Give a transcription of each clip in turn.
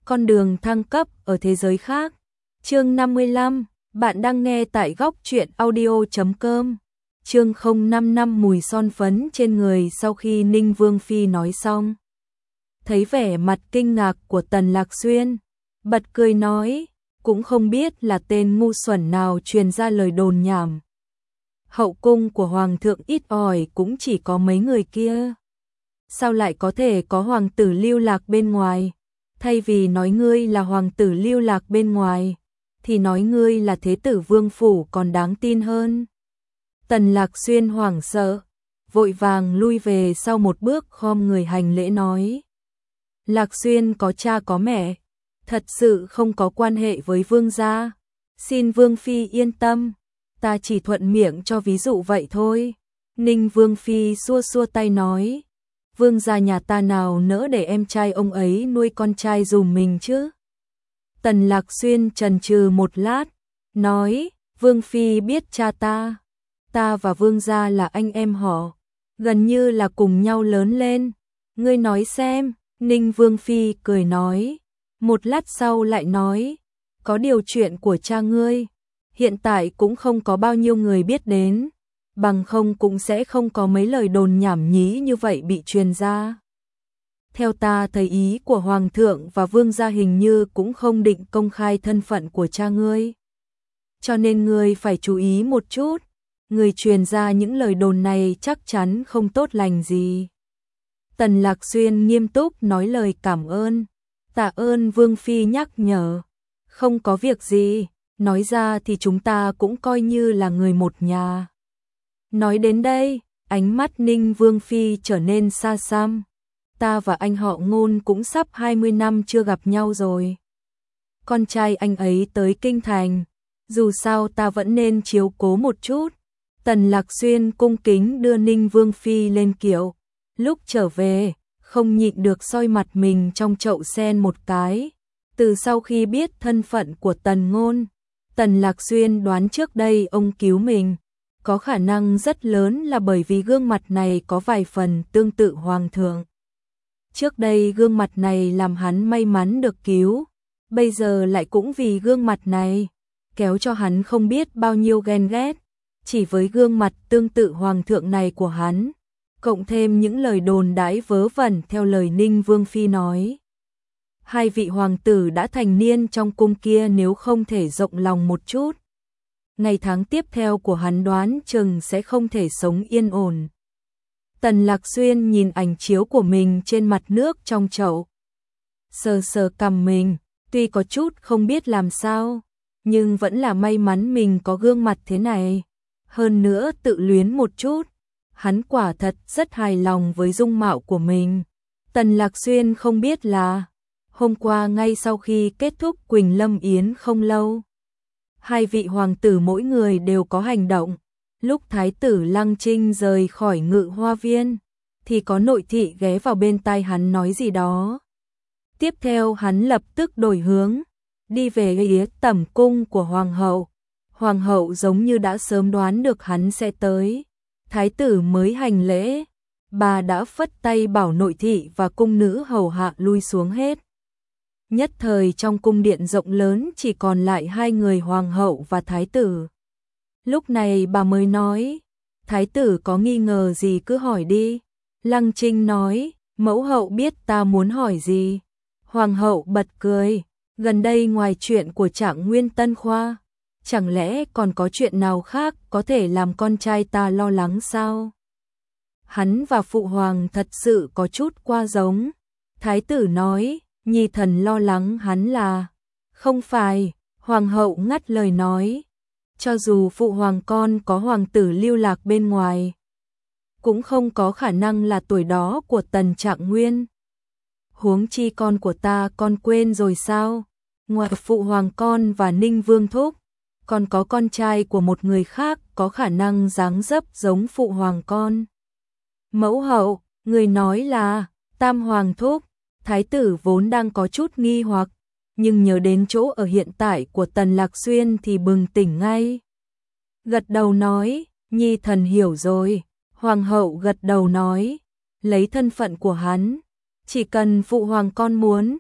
Con đường thăng cấp ở thế giới khác. Chương 55, bạn đang nghe tại góc truyện audio.com. Chương 055 mùi son phấn trên người. Sau khi Ninh Vương Phi nói xong, thấy vẻ mặt kinh ngạc của Tần Lạc Xuyên, bật cười nói, cũng không biết là tên ngu xuẩn nào truyền ra lời đồn nhảm. Hậu cung của hoàng thượng ít ỏi cũng chỉ có mấy người kia. Sao lại có thể có hoàng tử lưu lạc bên ngoài? Thay vì nói ngươi là hoàng tử lưu lạc bên ngoài, thì nói ngươi là thế tử vương phủ còn đáng tin hơn. Tần Lạc Xuyên hoảng sợ, vội vàng lui về sau một bước, khom người hành lễ nói. Lạc Xuyên có cha có mẹ, thật sự không có quan hệ với vương gia. Xin Vương Phi yên tâm, ta chỉ thuận miệng cho ví dụ vậy thôi. Ninh Vương Phi xua xua tay nói. Vương gia nhà ta nào nỡ để em trai ông ấy nuôi con trai dùm mình chứ? Tần Lạc Xuyên chần chừ một lát, nói, Vương Phi biết cha ta và Vương gia là anh em họ, gần như là cùng nhau lớn lên. Ngươi nói xem. Ninh Vương Phi cười nói, một lát sau lại nói, có điều chuyện của cha ngươi hiện tại cũng không có bao nhiêu người biết đến, bằng không cũng sẽ không có mấy lời đồn nhảm nhí như vậy bị truyền ra. Theo ta thấy ý của Hoàng thượng và Vương gia hình như cũng không định công khai thân phận của cha ngươi. Cho nên ngươi phải chú ý một chút, người truyền ra những lời đồn này chắc chắn không tốt lành gì. Tần Lạc Xuyên nghiêm túc nói lời cảm ơn. Tạ ơn Vương Phi nhắc nhở. Không có việc gì, nói ra thì chúng ta cũng coi như là người một nhà. Nói đến đây, ánh mắt Ninh Vương Phi trở nên xa xăm. Ta và anh họ Ngôn cũng sắp 20 năm chưa gặp nhau rồi. Con trai anh ấy tới kinh thành, dù sao ta vẫn nên chiếu cố một chút. Tần Lạc Xuyên cung kính đưa Ninh Vương Phi lên kiệu. Lúc trở về, không nhịn được soi mặt mình trong chậu sen một cái. Từ sau khi biết thân phận của Tần Ngôn, Tần Lạc Xuyên đoán trước đây ông cứu mình, có khả năng rất lớn là bởi vì gương mặt này có vài phần tương tự Hoàng thượng. Trước đây gương mặt này làm hắn may mắn được cứu, bây giờ lại cũng vì gương mặt này, kéo cho hắn không biết bao nhiêu ghen ghét. Chỉ với gương mặt tương tự Hoàng thượng này của hắn, cộng thêm những lời đồn đãi vớ vẩn theo lời Ninh Vương Phi nói. Hai vị hoàng tử đã thành niên trong cung kia, nếu không thể rộng lòng một chút, ngày tháng tiếp theo của hắn đoán chừng sẽ không thể sống yên ổn. Tần Lạc Xuyên nhìn ảnh chiếu của mình trên mặt nước trong chậu, sờ sờ cằm mình, tuy có chút không biết làm sao, nhưng vẫn là may mắn mình có gương mặt thế này. Hơn nữa tự luyến một chút, hắn quả thật rất hài lòng với dung mạo của mình. Tần Lạc Xuyên không biết là, hôm qua ngay sau khi kết thúc Quỳnh Lâm Yến không lâu, hai vị hoàng tử mỗi người đều có hành động. Lúc Thái tử Lăng Trinh rời khỏi Ngự Hoa Viên, thì có nội thị ghé vào bên tai hắn nói gì đó. Tiếp theo hắn lập tức đổi hướng, đi về phía tẩm cung của Hoàng hậu. Hoàng hậu giống như đã sớm đoán được hắn sẽ tới. Thái tử mới hành lễ, bà đã phất tay bảo nội thị và cung nữ hầu hạ lui xuống hết. Nhất thời trong cung điện rộng lớn chỉ còn lại hai người hoàng hậu và thái tử. Lúc này bà mới nói, thái tử có nghi ngờ gì cứ hỏi đi. Lăng Trinh nói, mẫu hậu biết ta muốn hỏi gì. Hoàng hậu bật cười, gần đây ngoài chuyện của Trạng Nguyên Tân Khoa, chẳng lẽ còn có chuyện nào khác có thể làm con trai ta lo lắng sao? Hắn và phụ hoàng thật sự có chút qua giống. Thái tử nói, nhi thần lo lắng hắn là... Không phải, hoàng hậu ngắt lời nói. Cho dù phụ hoàng con có hoàng tử lưu lạc bên ngoài, cũng không có khả năng là tuổi đó của Tần Trạng Nguyên. Huống chi con của ta, con quên rồi sao? Ngoài phụ hoàng con và Ninh Vương Thúc, còn có con trai của một người khác có khả năng dáng dấp giống phụ hoàng con. Mẫu hậu, người nói là Tam Hoàng Thúc. Thái tử vốn đang có chút nghi hoặc, nhưng nhớ đến chỗ ở hiện tại của Tần Lạc Xuyên thì bừng tỉnh ngay. Gật đầu nói, nhi thần hiểu rồi. Hoàng hậu gật đầu nói, lấy thân phận của hắn, chỉ cần phụ hoàng con muốn,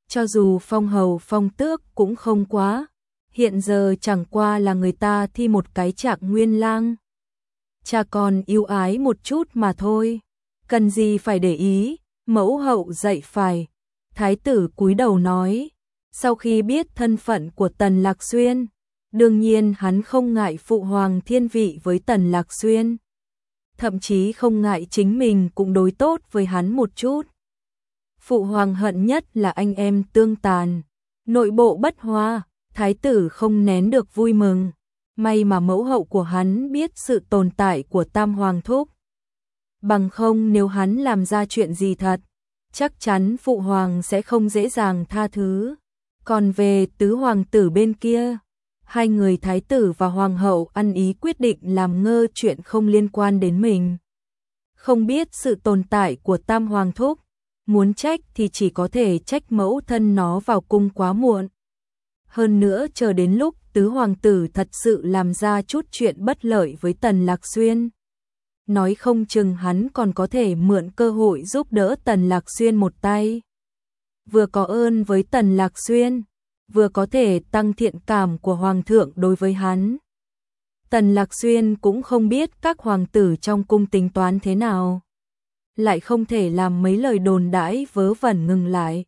cho dù phong hầu phong tước cũng không quá, hiện giờ chẳng qua là người ta thi một cái Trạng Nguyên lang. Cha con yêu ái một chút mà thôi, cần gì phải để ý, mẫu hậu dạy phải. Thái tử cúi đầu nói, sau khi biết thân phận của Tần Lạc Xuyên, đương nhiên hắn không ngại phụ hoàng thiên vị với Tần Lạc Xuyên, thậm chí không ngại chính mình cũng đối tốt với hắn một chút. Phụ hoàng hận nhất là anh em tương tàn, nội bộ bất hòa, thái tử không nén được vui mừng. May mà mẫu hậu của hắn biết sự tồn tại của Tam Hoàng Thúc. Bằng không nếu hắn làm ra chuyện gì thật, chắc chắn phụ hoàng sẽ không dễ dàng tha thứ. Còn về tứ hoàng tử bên kia, hai người thái tử và hoàng hậu ăn ý quyết định làm ngơ chuyện không liên quan đến mình. Không biết sự tồn tại của Tam Hoàng Thúc, muốn trách thì chỉ có thể trách mẫu thân nó vào cung quá muộn. Hơn nữa chờ đến lúc tứ hoàng tử thật sự làm ra chút chuyện bất lợi với Tần Lạc Xuyên, nói không chừng hắn còn có thể mượn cơ hội giúp đỡ Tần Lạc Xuyên một tay. Vừa có ơn với Tần Lạc Xuyên, vừa có thể tăng thiện cảm của hoàng thượng đối với hắn. Tần Lạc Xuyên cũng không biết các hoàng tử trong cung tính toán thế nào, lại không thể làm mấy lời đồn đãi vớ vẩn ngừng lại,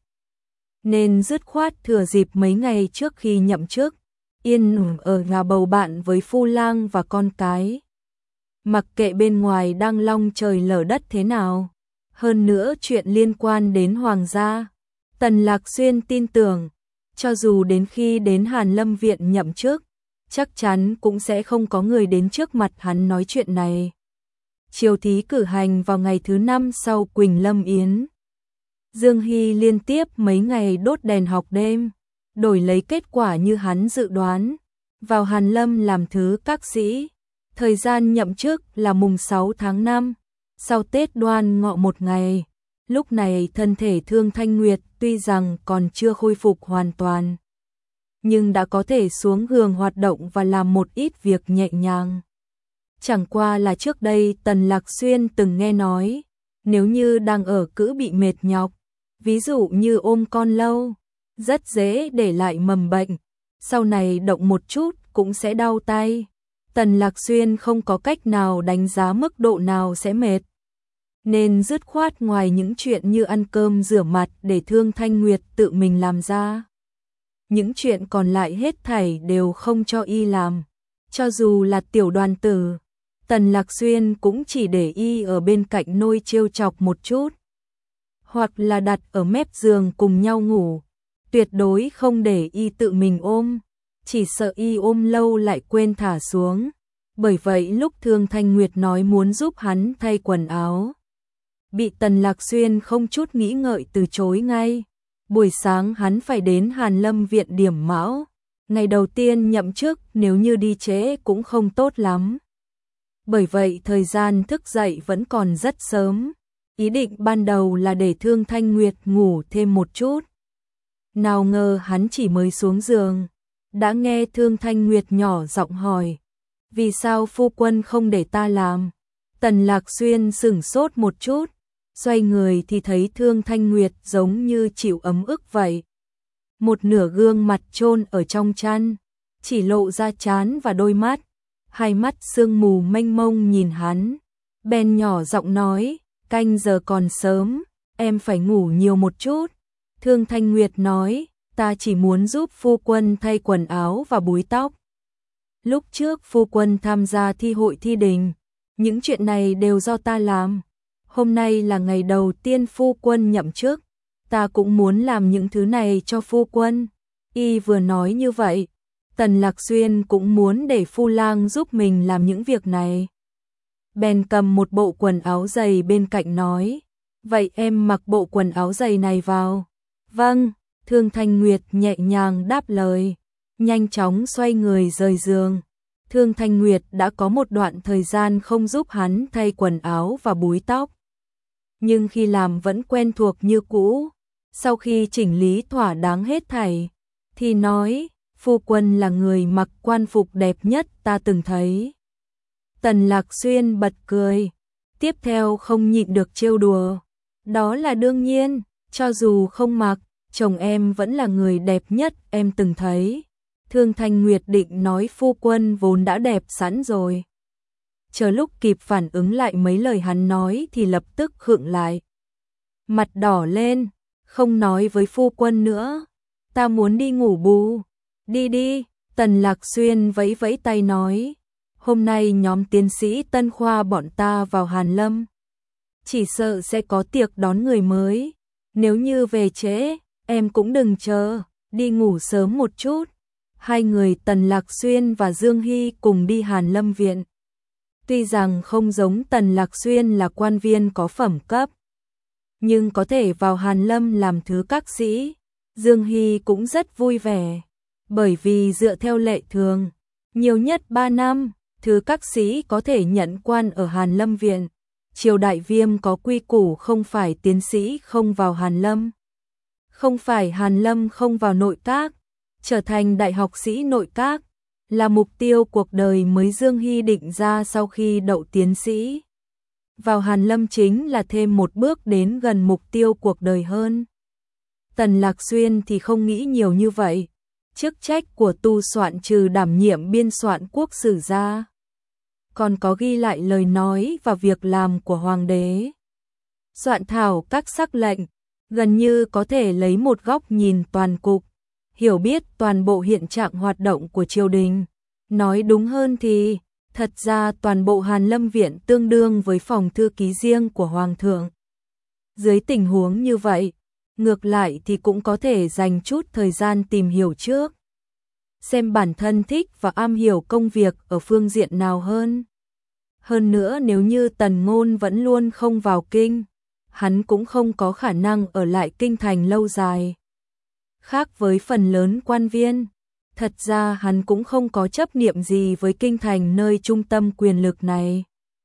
nên dứt khoát thừa dịp mấy ngày trước khi nhậm chức, yên ổn ở nhà bầu bạn với phu lang và con cái. Mặc kệ bên ngoài đang long trời lở đất thế nào, hơn nữa chuyện liên quan đến hoàng gia, Tần Lạc Xuyên tin tưởng, cho dù đến khi đến Hàn Lâm Viện nhậm chức, chắc chắn cũng sẽ không có người đến trước mặt hắn nói chuyện này. Triều thí cử hành vào ngày thứ 5 sau Quỳnh Lâm Yến. Dương Hy liên tiếp mấy ngày đốt đèn học đêm, đổi lấy kết quả như hắn dự đoán, vào Hàn Lâm làm thứ các sĩ. Thời gian nhậm chức là mùng 6 tháng 5, sau Tết Đoan Ngọ một ngày. Lúc này thân thể Thương Thanh Nguyệt tuy rằng còn chưa khôi phục hoàn toàn, nhưng đã có thể xuống giường hoạt động và làm một ít việc nhẹ nhàng. Chẳng qua là trước đây Tần Lạc Xuyên từng nghe nói, nếu như đang ở cữ bị mệt nhọc, ví dụ như ôm con lâu, rất dễ để lại mầm bệnh, sau này động một chút cũng sẽ đau tay. Tần Lạc Xuyên không có cách nào đánh giá mức độ nào sẽ mệt, nên dứt khoát ngoài những chuyện như ăn cơm rửa mặt để Thương Thanh Nguyệt tự mình làm ra, những chuyện còn lại hết thảy đều không cho y làm. Cho dù là tiểu đoàn tử, Tần Lạc Xuyên cũng chỉ để y ở bên cạnh nôi trêu chọc một chút, hoặc là đặt ở mép giường cùng nhau ngủ, tuyệt đối không để y tự mình ôm, chỉ sợ y ôm lâu lại quên thả xuống. Bởi vậy lúc Thương Thanh Nguyệt nói muốn giúp hắn thay quần áo, bị Tần Lạc Xuyên không chút nghĩ ngợi từ chối ngay. Buổi sáng hắn phải đến Hàn Lâm Viện điểm mão, ngày đầu tiên nhậm chức nếu như đi trễ cũng không tốt lắm. Bởi vậy thời gian thức dậy vẫn còn rất sớm, ý định ban đầu là để Thương Thanh Nguyệt ngủ thêm một chút. Nào ngờ hắn chỉ mới xuống giường, đã nghe Thương Thanh Nguyệt nhỏ giọng hỏi, vì sao phu quân không để ta làm? Tần Lạc Xuyên sửng sốt một chút, xoay người thì thấy Thương Thanh Nguyệt giống như chịu ấm ức vậy. Một nửa gương mặt chôn ở trong chăn, chỉ lộ ra trán và đôi mắt, hai mắt sương mù mênh mông nhìn hắn. Bèn nhỏ giọng nói, canh giờ còn sớm, em phải ngủ nhiều một chút. Thương Thanh Nguyệt nói, ta chỉ muốn giúp phu quân thay quần áo và búi tóc. Lúc trước phu quân tham gia thi hội thi đình, những chuyện này đều do ta làm. Hôm nay là ngày đầu tiên phu quân nhậm chức, ta cũng muốn làm những thứ này cho phu quân. Y vừa nói như vậy, Tần Lạc Xuyên cũng muốn để phu lang giúp mình làm những việc này. Bèn cầm một bộ quần áo dày bên cạnh nói, vậy em mặc bộ quần áo dày này vào. Vâng, Thương Thanh Nguyệt nhẹ nhàng đáp lời, nhanh chóng xoay người rời giường. Thương Thanh Nguyệt đã có một đoạn thời gian không giúp hắn thay quần áo và búi tóc, nhưng khi làm vẫn quen thuộc như cũ. Sau khi chỉnh lý thỏa đáng hết thảy, thì nói, phu quân là người mặc quan phục đẹp nhất ta từng thấy. Tần Lạc Xuyên bật cười, tiếp theo không nhịn được trêu đùa, đó là đương nhiên, cho dù không mặc, chồng em vẫn là người đẹp nhất em từng thấy. Thương Thanh Nguyệt định nói phu quân vốn đã đẹp sẵn rồi. Chờ lúc kịp phản ứng lại mấy lời hắn nói thì lập tức khựng lại. Mặt đỏ lên, không nói với phu quân nữa. Ta muốn đi ngủ bù. Đi đi, Tần Lạc Xuyên vẫy vẫy tay nói. Hôm nay nhóm tiến sĩ Tân Khoa bọn ta vào Hàn Lâm. Chỉ sợ sẽ có tiệc đón người mới. Nếu như về trễ, em cũng đừng chờ, đi ngủ sớm một chút. Hai người Tần Lạc Xuyên và Dương Hy cùng đi Hàn Lâm viện. Tuy rằng không giống Tần Lạc Xuyên là quan viên có phẩm cấp, nhưng có thể vào Hàn Lâm làm thứ các sĩ, Dương Hy cũng rất vui vẻ. Bởi vì dựa theo lệ thường, nhiều nhất 3 năm, thứ các sĩ có thể nhận quan ở Hàn Lâm viện. Triều Đại Viêm có quy củ không phải tiến sĩ không vào Hàn Lâm. Không phải Hàn Lâm không vào nội các, trở thành đại học sĩ nội các, là mục tiêu cuộc đời mới Dương Hy định ra sau khi đậu tiến sĩ. Vào Hàn Lâm chính là thêm một bước đến gần mục tiêu cuộc đời hơn. Tần Lạc Xuyên thì không nghĩ nhiều như vậy. Chức trách của tu soạn trừ đảm nhiệm biên soạn quốc sử ra, còn có ghi lại lời nói và việc làm của hoàng đế. Soạn thảo các sắc lệnh, gần như có thể lấy một góc nhìn toàn cục, hiểu biết toàn bộ hiện trạng hoạt động của triều đình. Nói đúng hơn thì, thật ra toàn bộ Hàn Lâm viện tương đương với phòng thư ký riêng của hoàng thượng. Dưới tình huống như vậy, ngược lại thì cũng có thể dành chút thời gian tìm hiểu trước, xem bản thân thích và am hiểu công việc ở phương diện nào hơn. Hơn nữa nếu như Tần Ngôn vẫn luôn không vào kinh, hắn cũng không có khả năng ở lại kinh thành lâu dài. Khác với phần lớn quan viên, thật ra hắn cũng không có chấp niệm gì với kinh thành nơi trung tâm quyền lực này.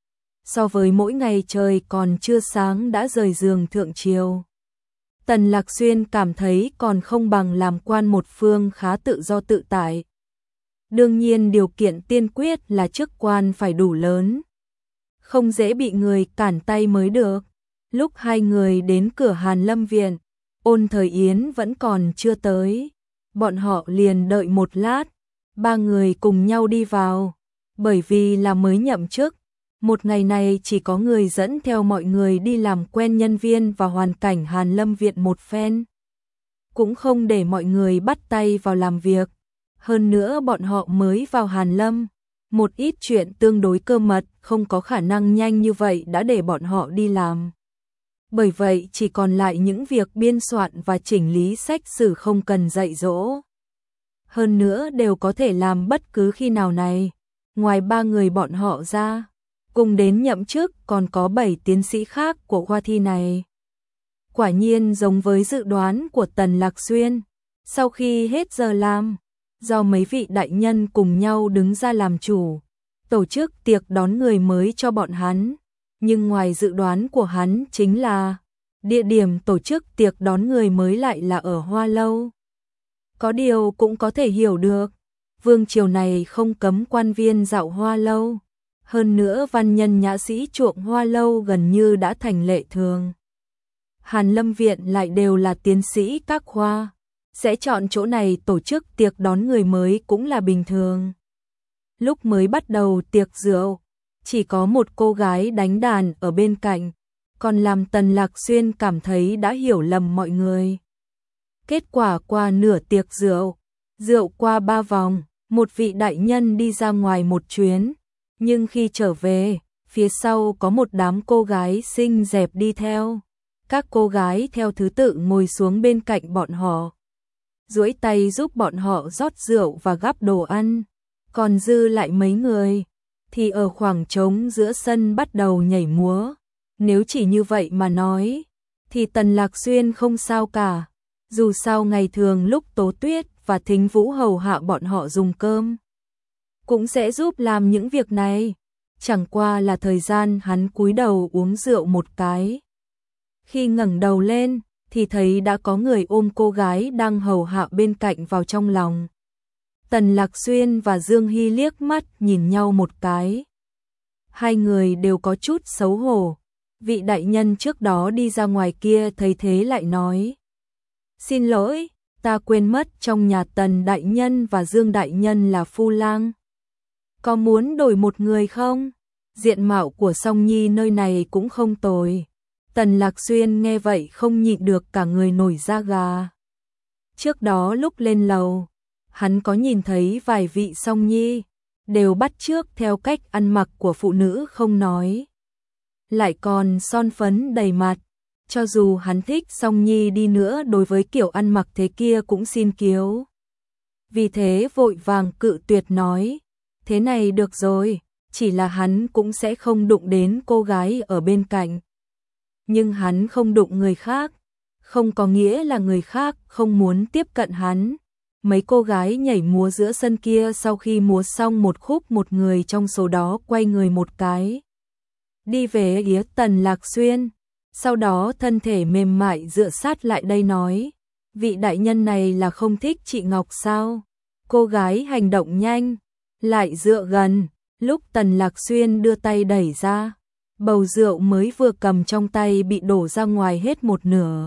So với mỗi ngày trời còn chưa sáng đã rời giường thượng triều, Tần Lạc Xuyên cảm thấy còn không bằng làm quan một phương khá tự do tự tại. Đương nhiên điều kiện tiên quyết là chức quan phải đủ lớn, không dễ bị người cản tay mới được. Lúc hai người đến cửa Hàn Lâm viện, Ôn Thời Yến vẫn còn chưa tới. Bọn họ liền đợi một lát, ba người cùng nhau đi vào. Bởi vì là mới nhậm chức, một ngày này chỉ có người dẫn theo mọi người đi làm quen nhân viên và hoàn cảnh Hàn Lâm viện một phen. Cũng không để mọi người bắt tay vào làm việc. Hơn nữa bọn họ mới vào Hàn Lâm, một ít chuyện tương đối cơ mật không có khả năng nhanh như vậy đã để bọn họ đi làm. Bởi vậy chỉ còn lại những việc biên soạn và chỉnh lý sách sử không cần dạy dỗ. Hơn nữa đều có thể làm bất cứ khi nào này. Ngoài ba người bọn họ ra, cùng đến nhậm chức còn có 7 tiến sĩ khác của khoa thi này. Quả nhiên giống với dự đoán của Tần Lạc Xuyên, sau khi hết giờ làm, do mấy vị đại nhân cùng nhau đứng ra làm chủ, tổ chức tiệc đón người mới cho bọn hắn. Nhưng ngoài dự đoán của hắn chính là địa điểm tổ chức tiệc đón người mới lại là ở Hoa Lâu. Có điều cũng có thể hiểu được, vương triều này không cấm quan viên dạo Hoa Lâu. Hơn nữa văn nhân nhã sĩ chuộng Hoa Lâu gần như đã thành lệ thường. Hàn Lâm viện lại đều là tiến sĩ các khoa, sẽ chọn chỗ này tổ chức tiệc đón người mới cũng là bình thường. Lúc mới bắt đầu tiệc rượu, chỉ có một cô gái đánh đàn ở bên cạnh, còn làm Tần Lạc Xuyên cảm thấy đã hiểu lầm mọi người. Kết quả qua nửa tiệc rượu, rượu qua 3 vòng, một vị đại nhân đi ra ngoài một chuyến, nhưng khi trở về, phía sau có một đám cô gái xinh đẹp đi theo. Các cô gái theo thứ tự ngồi xuống bên cạnh bọn họ, duỗi tay giúp bọn họ rót rượu và gắp đồ ăn, còn dư lại mấy người thì ở khoảng trống giữa sân bắt đầu nhảy múa. Nếu chỉ như vậy mà nói, thì Tần Lạc Xuyên không sao cả. Dù sao ngày thường lúc Tố Tuyết và Thính Vũ hầu hạ bọn họ dùng cơm, cũng sẽ giúp làm những việc này. Chẳng qua là thời gian hắn cúi đầu uống rượu một cái. Khi ngẩng đầu lên, thì thấy đã có người ôm cô gái đang hầu hạ bên cạnh vào trong lòng. Tần Lạc Xuyên và Dương Hy liếc mắt nhìn nhau một cái. Hai người đều có chút xấu hổ. Vị đại nhân trước đó đi ra ngoài kia thấy thế lại nói: Xin lỗi, ta quên mất trong nhà Tần đại nhân và Dương đại nhân là phu lang. Có muốn đổi một người không? Diện mạo của Song Nhi nơi này cũng không tồi. Tần Lạc Xuyên nghe vậy không nhịn được cả người nổi da gà. Trước đó lúc lên lầu, hắn có nhìn thấy vài vị Song Nhi, đều bắt chước theo cách ăn mặc của phụ nữ không nói. Lại còn son phấn đầy mặt, cho dù hắn thích Song Nhi đi nữa đối với kiểu ăn mặc thế kia cũng xin kiếu. Vì thế vội vàng cự tuyệt nói, thế này được rồi, chỉ là hắn cũng sẽ không đụng đến cô gái ở bên cạnh. Nhưng hắn không đụng người khác, không có nghĩa là người khác không muốn tiếp cận hắn. Mấy cô gái nhảy múa giữa sân kia sau khi múa xong một khúc, một người trong số đó quay người một cái, đi về phía Tần Lạc Xuyên, sau đó thân thể mềm mại dựa sát lại đây nói, vị đại nhân này là không thích chị Ngọc sao? Cô gái hành động nhanh, lại dựa gần, lúc Tần Lạc Xuyên đưa tay đẩy ra, bầu rượu mới vừa cầm trong tay bị đổ ra ngoài hết một nửa,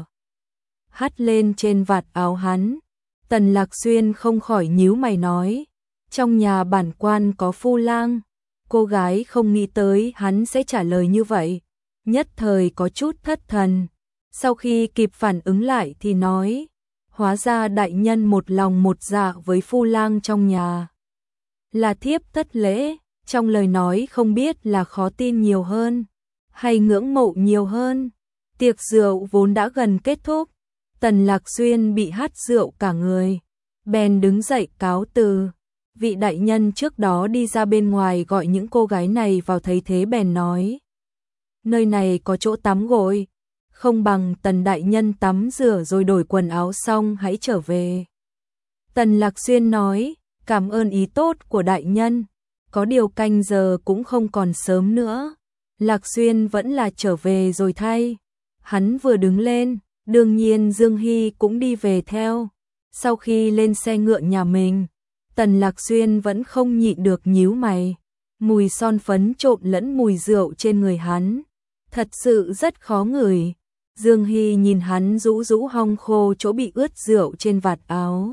hắt lên trên vạt áo hắn. Tần Lạc Xuyên không khỏi nhíu mày nói, trong nhà bản quan có phu lang. Cô gái không nghĩ tới hắn sẽ trả lời như vậy, nhất thời có chút thất thần. Sau khi kịp phản ứng lại thì nói, hóa ra đại nhân một lòng một dạ với phu lang trong nhà. Là thiếp thất lễ, trong lời nói không biết là khó tin nhiều hơn, hay ngưỡng mộ nhiều hơn. Tiệc rượu vốn đã gần kết thúc, Tần Lạc Xuyên bị hắt rượu cả người, bèn đứng dậy cáo từ. Vị đại nhân trước đó đi ra bên ngoài gọi những cô gái này vào, thấy thế bèn nói, nơi này có chỗ tắm gội, không bằng Tần đại nhân tắm rửa rồi đổi quần áo xong hãy trở về. Tần Lạc Xuyên nói, cảm ơn ý tốt của đại nhân, có điều canh giờ cũng không còn sớm nữa. Lạc Xuyên vẫn là trở về rồi thay. Hắn vừa đứng lên, đương nhiên Dương Hy cũng đi về theo. Sau khi lên xe ngựa nhà mình, Tần Lạc Xuyên vẫn không nhịn được nhíu mày. Mùi son phấn trộn lẫn mùi rượu trên người hắn, thật sự rất khó ngửi. Dương Hy nhìn hắn rũ rũ hong khô chỗ bị ướt rượu trên vạt áo,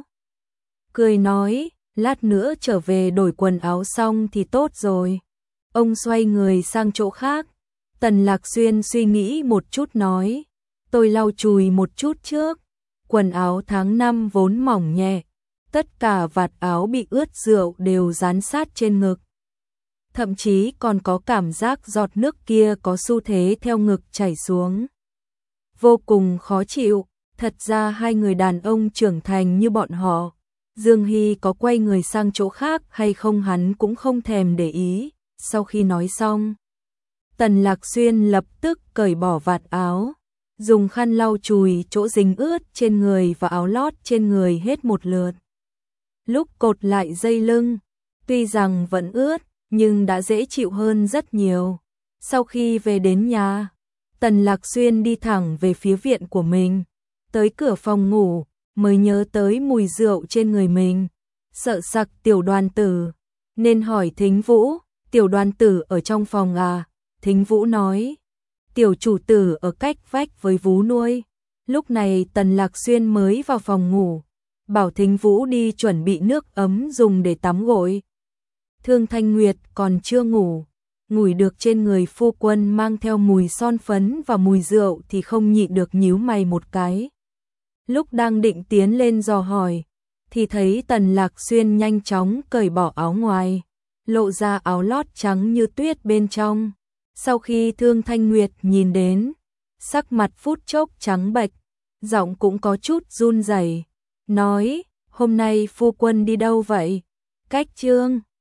cười nói, lát nữa trở về đổi quần áo xong thì tốt rồi. Ông xoay người sang chỗ khác. Tần Lạc Xuyên suy nghĩ một chút nói, tôi lau chùi một chút trước. Quần áo tháng 5 vốn mỏng nhẹ, tất cả vạt áo bị ướt rượu đều dán sát trên ngực. Thậm chí còn có cảm giác giọt nước kia có xu thế theo ngực chảy xuống. Vô cùng khó chịu, thật ra hai người đàn ông trưởng thành như bọn họ, Dương Hy có quay người sang chỗ khác hay không hắn cũng không thèm để ý. Sau khi nói xong, Tần Lạc Xuyên lập tức cởi bỏ vạt áo, dùng khăn lau chùi chỗ dính ướt trên người và áo lót trên người hết một lượt. Lúc cột lại dây lưng, tuy rằng vẫn ướt, nhưng đã dễ chịu hơn rất nhiều. Sau khi về đến nhà, Tần Lạc Xuyên đi thẳng về phía viện của mình. Tới cửa phòng ngủ, mới nhớ tới mùi rượu trên người mình. Sợ sặc Tiểu Đoàn Tử, nên hỏi Thính Vũ, Tiểu Đoàn Tử ở trong phòng à? Thính Vũ nói, Tiểu chủ tử ở cách vách với vú nuôi. Lúc này Tần Lạc Xuyên mới vào phòng ngủ, bảo Thính Vũ đi chuẩn bị nước ấm dùng để tắm gội. Thương Thanh Nguyệt còn chưa ngủ, ngửi được trên người phu quân mang theo mùi son phấn và mùi rượu thì không nhịn được nhíu mày một cái. Lúc đang định tiến lên dò hỏi, thì thấy Tần Lạc Xuyên nhanh chóng cởi bỏ áo ngoài, lộ ra áo lót trắng như tuyết bên trong. Sau khi Thương Thanh Nguyệt nhìn đến, sắc mặt phút chốc trắng bệch, giọng cũng có chút run rẩy, nói, hôm nay phu quân đi đâu vậy? Cách Trương